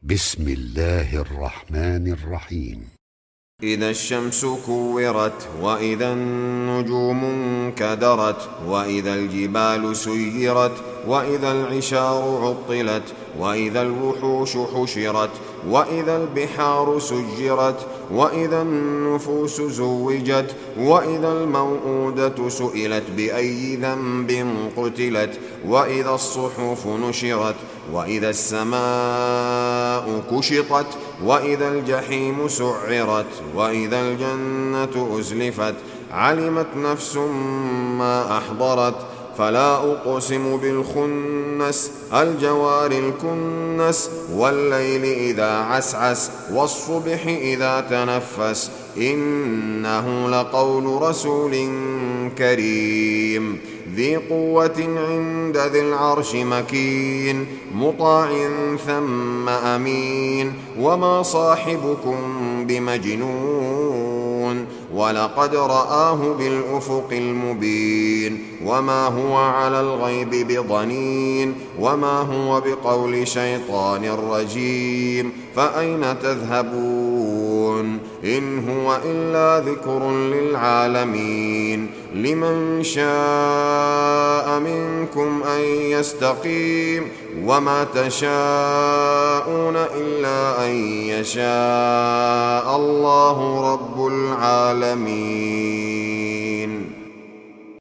بسم الله الرحمن الرحيم. إذا الشمس كورت وإذا النجوم انكدرت وإذا الجبال سيرت وإذا العشار عطلت وإذا الوحوش حشرت وإذا البحار سجرت وإذا النفوس زوجت وإذا الموءودة سئلت بأي ذنب قتلت وإذا الصحف نشرت وإذا السماء كشطت وإذا الجحيم سعرت وإذا الجنة أزلفت علمت نفس ما أحضرت فلا أقسم بالخنس الجوار الكنس والليل إذا عسعس والصبح إذا تنفس إنه لقول رسول كريم ذي قوة عند ذي العرش مكين مطاع ثم أمين وما صاحبكم بمجنون ولقد رآه بالأفق المبين وما هو على الغيب بضنين وما هو بقول شيطان رجيم فأين تذهبون إن هو إلا ذكر للعالمين لمن شاء منكم أن يستقيم وما تشاءون إلا أن يشاء الله رب العالمين.